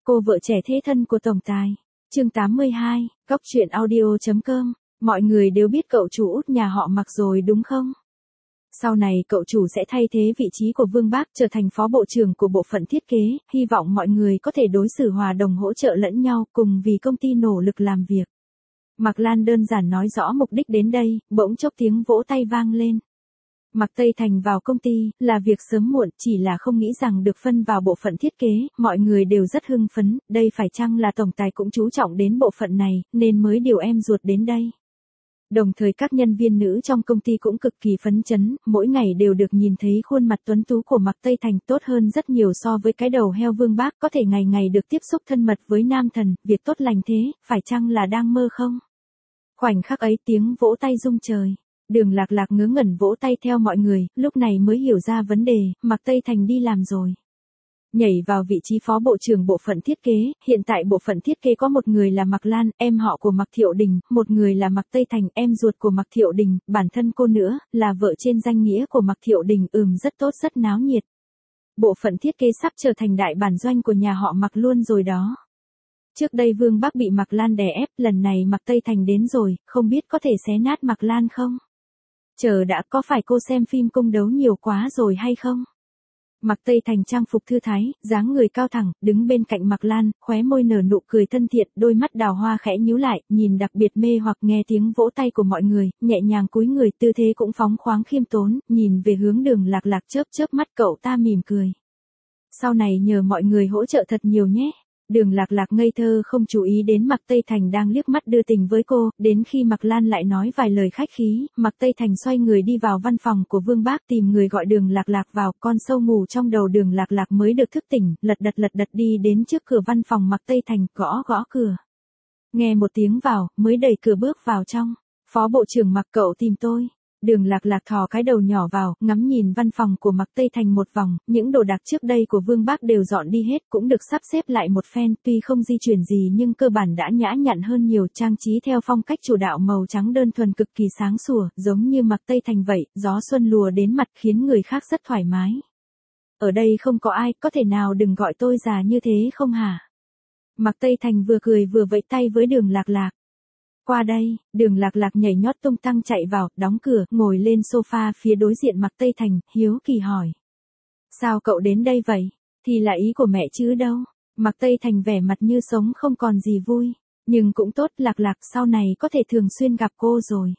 Cô vợ trẻ thế thân của tổng tài. Chương 82, Góc truyện audio.com. Mọi người đều biết cậu chủ út nhà họ Mạc rồi đúng không? Sau này cậu chủ sẽ thay thế vị trí của Vương Bác trở thành phó bộ trưởng của bộ phận thiết kế, hy vọng mọi người có thể đối xử hòa đồng hỗ trợ lẫn nhau cùng vì công ty nỗ lực làm việc. Mạc Lan đơn giản nói rõ mục đích đến đây, bỗng chốc tiếng vỗ tay vang lên. Mạc Tây Thành vào công ty, là việc sớm muộn, chỉ là không nghĩ rằng được phân vào bộ phận thiết kế, mọi người đều rất hưng phấn, đây phải chăng là tổng tài cũng chú trọng đến bộ phận này, nên mới điều em ruột đến đây. Đồng thời các nhân viên nữ trong công ty cũng cực kỳ phấn chấn, mỗi ngày đều được nhìn thấy khuôn mặt tuấn tú của Mạc Tây Thành tốt hơn rất nhiều so với cái đầu heo Vương Bác, có thể ngày ngày được tiếp xúc thân mật với nam thần, việc tốt lành thế, phải chăng là đang mơ không? Khoảnh khắc ấy tiếng vỗ tay rung trời. Đường Lạc Lạc ngớ ngẩn vỗ tay theo mọi người, lúc này mới hiểu ra vấn đề, Mạc Tây Thành đi làm rồi. Nhảy vào vị trí phó bộ trưởng bộ phận thiết kế, hiện tại bộ phận thiết kế có một người là Mạc Lan, em họ của Mạc Thiệu Đình, một người là Mạc Tây Thành, em ruột của Mạc Thiệu Đình, bản thân cô nữa, là vợ trên danh nghĩa của Mạc Thiệu Đình, rất tốt rất náo nhiệt. Bộ phận thiết kế sắp trở thành đại bản doanh của nhà họ Mạc luôn rồi đó. Trước đây Vương Bác bị Mạc Lan đè ép, lần này Mạc Tây Thành đến rồi, không biết có thể xé nát Mạc Lan không? Chờ đã, có phải cô xem phim cung đấu nhiều quá rồi hay không? Mạc Tây Thành trang phục thư thái, dáng người cao thẳng, đứng bên cạnh Mạc Lan, khóe môi nở nụ cười thân thiện, đôi mắt đào hoa khẽ nhíu lại, nhìn đặc biệt mê hoặc nghe tiếng vỗ tay của mọi người, nhẹ nhàng cúi người, tư thế cũng phóng khoáng khiêm tốn, nhìn về hướng Đường Lạc Lạc chớp chớp mắt cậu ta mỉm cười. Sau này nhờ mọi người hỗ trợ thật nhiều nhé. Đường Lạc Lạc ngây thơ không chú ý đến Mạc Tây Thành đang liếc mắt đưa tình với cô, đến khi Mạc Lan lại nói vài lời khách khí, Mạc Tây Thành xoay người đi vào văn phòng của Vương Bác tìm người gọi Đường Lạc Lạc vào, con sâu ngủ trong đầu Đường Lạc Lạc mới được thức tỉnh, lật đật đi đến trước cửa văn phòng Mạc Tây Thành, gõ gõ cửa. Nghe một tiếng vào, mới đẩy cửa bước vào trong. Phó bộ trưởng Mạc, cậu tìm tôi. Đường Lạc Lạc thò cái đầu nhỏ vào, ngắm nhìn văn phòng của Mạc Tây Thành một vòng, những đồ đạc trước đây của Vương Bác đều dọn đi hết, cũng được sắp xếp lại một phen, tuy không di chuyển gì nhưng cơ bản đã nhã nhặn hơn nhiều, trang trí theo phong cách chủ đạo màu trắng đơn thuần cực kỳ sáng sủa, giống như Mạc Tây Thành vậy, gió xuân lùa đến mặt khiến người khác rất thoải mái. Ở đây không có ai, có thể nào đừng gọi tôi già như thế không hả? Mạc Tây Thành vừa cười vừa vẫy tay với Đường Lạc Lạc. Qua đây, Đường Lạc Lạc nhảy nhót tung tăng chạy vào, đóng cửa, ngồi lên sofa phía đối diện Mạc Tây Thành, hiếu kỳ hỏi. Sao cậu đến đây vậy? Thì là ý của mẹ chứ đâu. Mạc Tây Thành vẻ mặt như sống không còn gì vui. Nhưng cũng tốt, Lạc Lạc sau này có thể thường xuyên gặp cô rồi.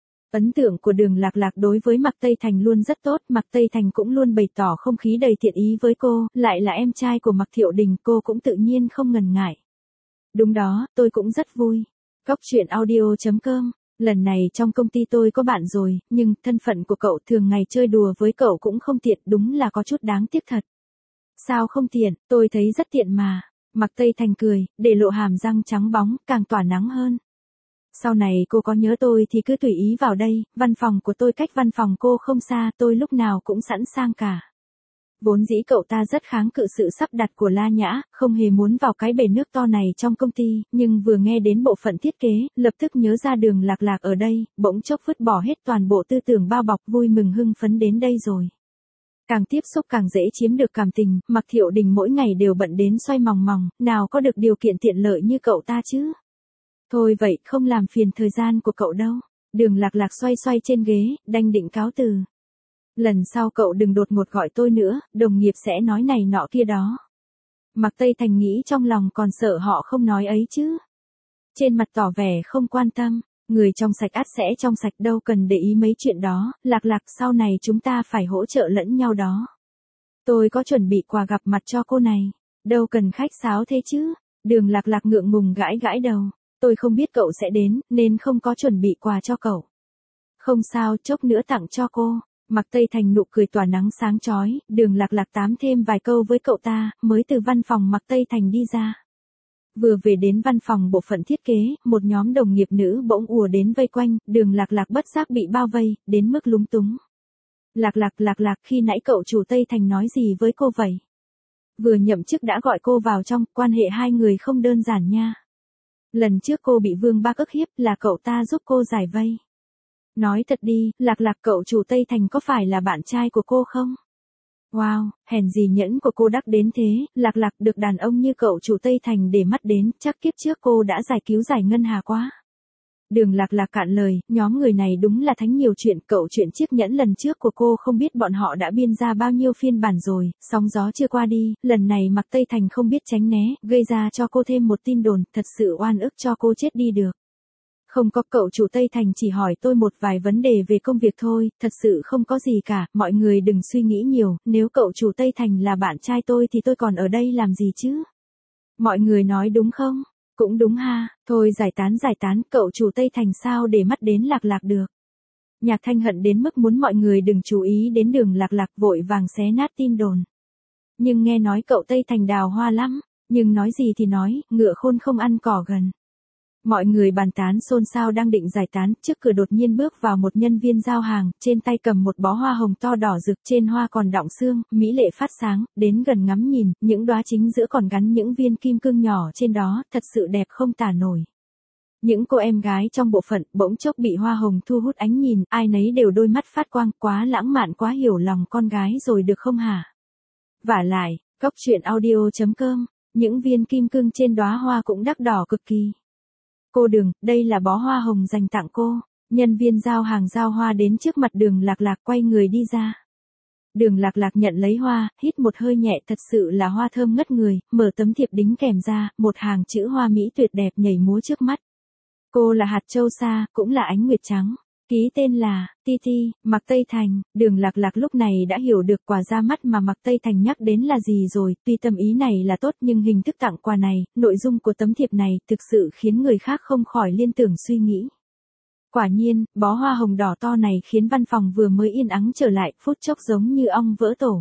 Ấn tượng của Đường Lạc Lạc đối với Mạc Tây Thành luôn rất tốt, Mạc Tây Thành cũng luôn bày tỏ không khí đầy thiện ý với cô, lại là em trai của Mạc Thiệu Đình, cô cũng tự nhiên không ngần ngại. Đúng đó, tôi cũng rất vui. Góc truyện audio.com. Lần này trong công ty tôi có bạn rồi, nhưng thân phận của cậu thường ngày chơi đùa với cậu cũng không tiện, đúng là có chút đáng tiếc thật. Sao không tiện, tôi thấy rất tiện mà. Mạc Tây Thành cười, để lộ hàm răng trắng bóng, càng tỏa nắng hơn. Sau này cô có nhớ tôi thì cứ tùy ý vào đây, văn phòng của tôi cách văn phòng cô không xa, tôi lúc nào cũng sẵn sàng cả. Vốn dĩ cậu ta rất kháng cự sự sắp đặt của La Nhã, không hề muốn vào cái bể nước to này trong công ty, nhưng vừa nghe đến bộ phận thiết kế, lập tức nhớ ra Đường Lạc Lạc ở đây, bỗng chốc vứt bỏ hết toàn bộ tư tưởng bao bọc, vui mừng hưng phấn đến đây rồi. Càng tiếp xúc càng dễ chiếm được cảm tình, Mạc Thiệu Đình mỗi ngày đều bận đến xoay mòng mòng, nào có được điều kiện tiện lợi như cậu ta chứ. Thôi vậy, không làm phiền thời gian của cậu đâu. Đường Lạc Lạc xoay xoay trên ghế, đanh định cáo từ. Lần sau cậu đừng đột ngột gọi tôi nữa, đồng nghiệp sẽ nói này nọ kia đó. Mạc Tây Thành nghĩ trong lòng còn sợ họ không nói ấy chứ. Trên mặt tỏ vẻ không quan tâm, người trong sạch ắt sẽ trong sạch, đâu cần để ý mấy chuyện đó, Lạc Lạc sau này chúng ta phải hỗ trợ lẫn nhau đó. Tôi có chuẩn bị quà gặp mặt cho cô này, đâu cần khách sáo thế chứ. Đường Lạc Lạc ngượng ngùng gãi gãi đầu, tôi không biết cậu sẽ đến, nên không có chuẩn bị quà cho cậu. Không sao, chốc nữa tặng cho cô. Mạc Tây Thành nụ cười tỏa nắng sáng chói, Đường Lạc Lạc tám thêm vài câu với cậu ta, mới từ văn phòng Mạc Tây Thành đi ra. Vừa về đến văn phòng bộ phận thiết kế, một nhóm đồng nghiệp nữ bỗng ùa đến vây quanh, Đường Lạc Lạc bất giác bị bao vây, đến mức lúng túng. Lạc Lạc, khi nãy cậu chủ Tây Thành nói gì với cô vậy? Vừa nhậm chức đã gọi cô vào trong, quan hệ hai người không đơn giản nha. Lần trước cô bị Vương Bác ức hiếp là cậu ta giúp cô giải vây. Nói thật đi, Lạc Lạc, cậu chủ Tây Thành có phải là bạn trai của cô không? Wow, hèn gì nhẫn của cô đắc đến thế, Lạc Lạc được đàn ông như cậu chủ Tây Thành để mắt đến, chắc kiếp trước cô đã giải cứu giải ngân hà quá. Đường Lạc Lạc cạn lời, nhóm người này đúng là thánh nhiều chuyện, cậu chuyện chiếc nhẫn lần trước của cô không biết bọn họ đã biên ra bao nhiêu phiên bản rồi, sóng gió chưa qua đi, lần này mặc Tây Thành không biết tránh né, gây ra cho cô thêm một tin đồn, thật sự oan ức cho cô chết đi được. Không có, cậu chủ Tây Thành chỉ hỏi tôi một vài vấn đề về công việc thôi, thật sự không có gì cả, mọi người đừng suy nghĩ nhiều, nếu cậu chủ Tây Thành là bạn trai tôi thì tôi còn ở đây làm gì chứ? Mọi người nói đúng không? Cũng đúng ha, thôi giải tán, cậu chủ Tây Thành sao để mắt đến Lạc Lạc được. Nhạc Thanh hận đến mức muốn mọi người đừng chú ý đến Đường Lạc Lạc, vội vàng xé nát tin đồn. Nhưng nghe nói cậu Tây Thành đào hoa lắm, nhưng nói gì thì nói, ngựa khôn không ăn cỏ gần. Mọi người bàn tán xôn xao đang định giải tán, trước cửa đột nhiên bước vào một nhân viên giao hàng, trên tay cầm một bó hoa hồng to đỏ rực, trên hoa còn đọng sương, mỹ lệ phát sáng, đến gần ngắm nhìn, những đóa chính giữa còn gắn những viên kim cương nhỏ trên đó, thật sự đẹp không tả nổi. Những cô em gái trong bộ phận bỗng chốc bị hoa hồng thu hút ánh nhìn, ai nấy đều đôi mắt phát quang, quá lãng mạn, quá hiểu lòng con gái rồi được không hả? Vả lại, góc truyện audio.com, những viên kim cương trên đóa hoa cũng đắt đỏ cực kỳ. Cô Đường, đây là bó hoa hồng dành tặng cô. Nhân viên giao hàng giao hoa đến trước mặt Đường Lạc Lạc, quay người đi ra. Đường Lạc Lạc nhận lấy hoa, hít một hơi nhẹ, thật sự là hoa thơm ngất người, mở tấm thiệp đính kèm ra, một hàng chữ hoa mỹ tuyệt đẹp nhảy múa trước mắt. Cô là hạt châu sa, cũng là ánh nguyệt trắng. Ký tên là Titi, Mặc Tây Thành. Đường Lạc Lạc lúc này đã hiểu được quà ra mắt mà Mặc Tây Thành nhắc đến là gì rồi, tuy tâm ý này là tốt nhưng hình thức tặng quà này, nội dung của tấm thiệp này thực sự khiến người khác không khỏi liên tưởng suy nghĩ. Quả nhiên, bó hoa hồng đỏ to này khiến văn phòng vừa mới yên ắng trở lại, phút chốc giống như ong vỡ tổ.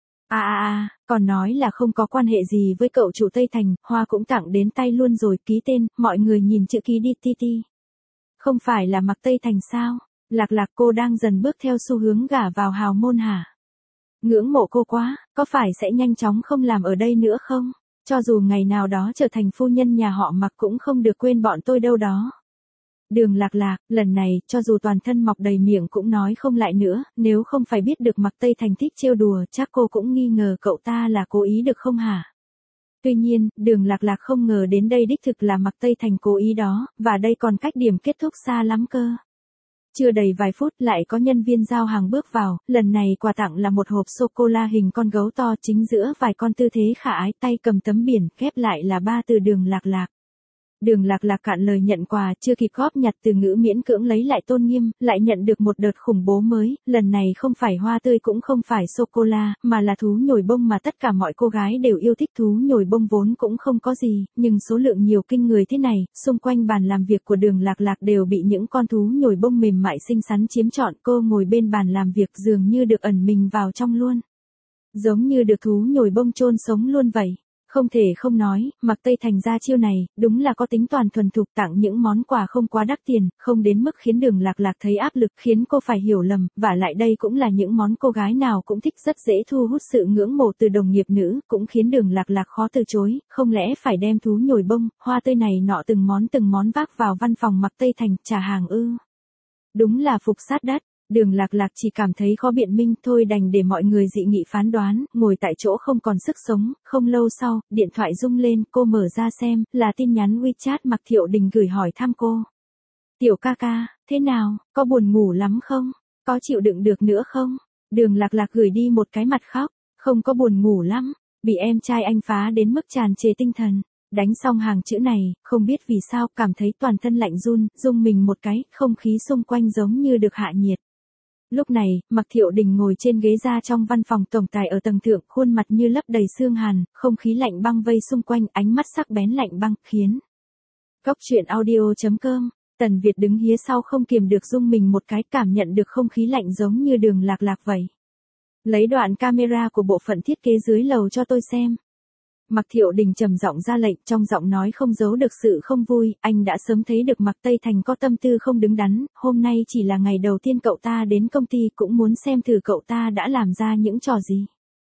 Còn nói là không có quan hệ gì với cậu chủ Tây Thành, hoa cũng tặng đến tay luôn rồi, ký tên, mọi người nhìn chữ ký đi Titi. Không phải là Mặc Tây Thành sao? Lạc Lạc, cô đang dần bước theo xu hướng gả vào hào môn hả? Ngưỡng mộ cô quá, có phải sẽ nhanh chóng không làm ở đây nữa không? Cho dù ngày nào đó trở thành phu nhân nhà họ Mặc cũng không được quên bọn tôi đâu đó. Đường Lạc Lạc, lần này, cho dù toàn thân mọc đầy miệng cũng nói không lại nữa, nếu không phải biết được Mặc Tây Thành thích trêu đùa, chắc cô cũng nghi ngờ cậu ta là cố ý được không hả? Tuy nhiên, Đường Lạc Lạc không ngờ đến đây đích thực là Mặc Tây Thành cố ý đó, và đây còn cách điểm kết thúc xa lắm cơ. Chưa đầy vài phút lại có nhân viên giao hàng bước vào, lần này quà tặng là một hộp sô-cô-la hình con gấu to, chính giữa vài con tư thế khả ái, tay cầm tấm biển, khép lại là 3 từ Đường Lạc Lạc. Đường Lạc Lạc cạn lời nhận quà, chưa kịp góp nhặt từ ngữ miễn cưỡng lấy lại tôn nghiêm, lại nhận được một đợt khủng bố mới, lần này không phải hoa tươi cũng không phải sô-cô-la, mà là thú nhồi bông mà tất cả mọi cô gái đều yêu thích. Thú nhồi bông vốn cũng không có gì, nhưng số lượng nhiều kinh người thế này, xung quanh bàn làm việc của Đường Lạc Lạc đều bị những con thú nhồi bông mềm mại xinh xắn chiếm trọn, cô ngồi bên bàn làm việc dường như được ẩn mình vào trong luôn. Giống như được thú nhồi bông chôn sống luôn vậy. Không thể không nói, Mặc Tây Thành ra chiêu này, đúng là có tính toàn thuần thục, tặng những món quà không quá đắt tiền, không đến mức khiến Đường Lạc Lạc thấy áp lực, khiến cô phải hiểu lầm, và lại đây cũng là những món cô gái nào cũng thích, rất dễ thu hút sự ngưỡng mộ từ đồng nghiệp nữ, cũng khiến Đường Lạc Lạc khó từ chối, không lẽ phải đem thú nhồi bông, hoa tươi này nọ từng món vác vào văn phòng Mặc Tây Thành, trả hàng ư? Đúng là phục sát đất. Đường Lạc Lạc chỉ cảm thấy khó biện minh, thôi đành để mọi người dị nghị phán đoán, ngồi tại chỗ không còn sức sống. Không lâu sau, điện thoại rung lên, cô mở ra xem, là tin nhắn WeChat Mặc Thiệu Đình gửi hỏi thăm cô. Tiểu ca ca, thế nào, có buồn ngủ lắm không? Có chịu đựng được nữa không? Đường Lạc Lạc gửi đi một cái mặt khóc, không có buồn ngủ lắm, bị em trai anh phá đến mức tràn trề tinh thần. Đánh xong hàng chữ này, không biết vì sao, cảm thấy toàn thân lạnh run, rung mình một cái, không khí xung quanh giống như được hạ nhiệt. Lúc này, Mặc Thiệu Đình ngồi trên ghế ra trong văn phòng tổng tài ở tầng thượng, khuôn mặt như lấp đầy sương hàn, không khí lạnh băng vây xung quanh, ánh mắt sắc bén lạnh băng, khiến. Góc truyện audio.com, Tần Việt đứng phía sau không kiềm được rung mình một cái, cảm nhận được không khí lạnh giống như Đường Lạc Lạc vậy. Lấy đoạn camera của bộ phận thiết kế dưới lầu cho tôi xem. Mặc Thiệu Đình trầm giọng ra lệnh, trong giọng nói không giấu được sự không vui, anh đã sớm thấy được Mặc Tây Thành có tâm tư không đứng đắn, hôm nay chỉ là ngày đầu tiên cậu ta đến công ty, cũng muốn xem thử cậu ta đã làm ra những trò gì.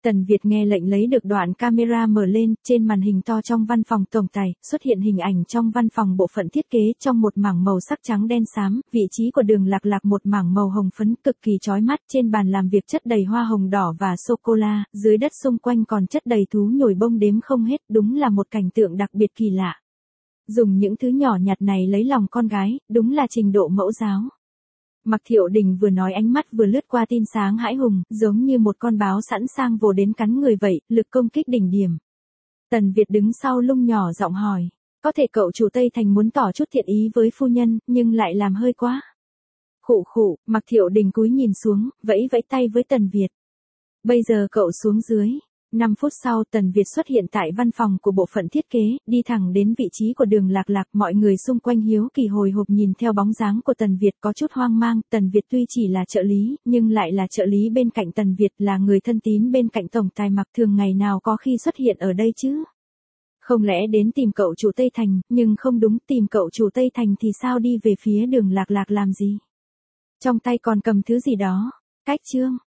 Tần Việt nghe lệnh lấy được đoạn camera mở lên, trên màn hình to trong văn phòng tổng tài, xuất hiện hình ảnh trong văn phòng bộ phận thiết kế trong một mảng màu sắc trắng đen xám, vị trí của Đường Lạc Lạc một mảng màu hồng phấn cực kỳ chói mắt, trên bàn làm việc chất đầy hoa hồng đỏ và sô-cô-la, dưới đất xung quanh còn chất đầy thú nhồi bông đếm không hết, đúng là một cảnh tượng đặc biệt kỳ lạ. Dùng những thứ nhỏ nhặt này lấy lòng con gái, đúng là trình độ mẫu giáo. Mạc Thiệu Đình vừa nói ánh mắt vừa lướt qua tin sáng hãi hùng, giống như một con báo sẵn sàng vồ đến cắn người vậy, lực công kích đỉnh điểm. Tần Việt đứng sau lung nhỏ giọng hỏi, có thể cậu chủ Tây Thành muốn tỏ chút thiện ý với phu nhân, nhưng lại làm hơi quá. Khụ khụ, Mạc Thiệu Đình cúi nhìn xuống, vẫy vẫy tay với Tần Việt. Bây giờ cậu xuống dưới. 5 phút sau Tần Việt xuất hiện tại văn phòng của bộ phận thiết kế, đi thẳng đến vị trí của Đường Lạc Lạc, mọi người xung quanh hiếu kỳ hồi hộp nhìn theo bóng dáng của Tần Việt có chút hoang mang, Tần Việt tuy chỉ là trợ lý, nhưng lại là trợ lý bên cạnh Tần Việt, là người thân tín bên cạnh tổng tài Mạc Thường ngày nào có khi xuất hiện ở đây chứ. Không lẽ đến tìm cậu chủ Tây Thành, nhưng không đúng, tìm cậu chủ Tây Thành thì sao đi về phía Đường Lạc Lạc làm gì? Trong tay còn cầm thứ gì đó, cách chương.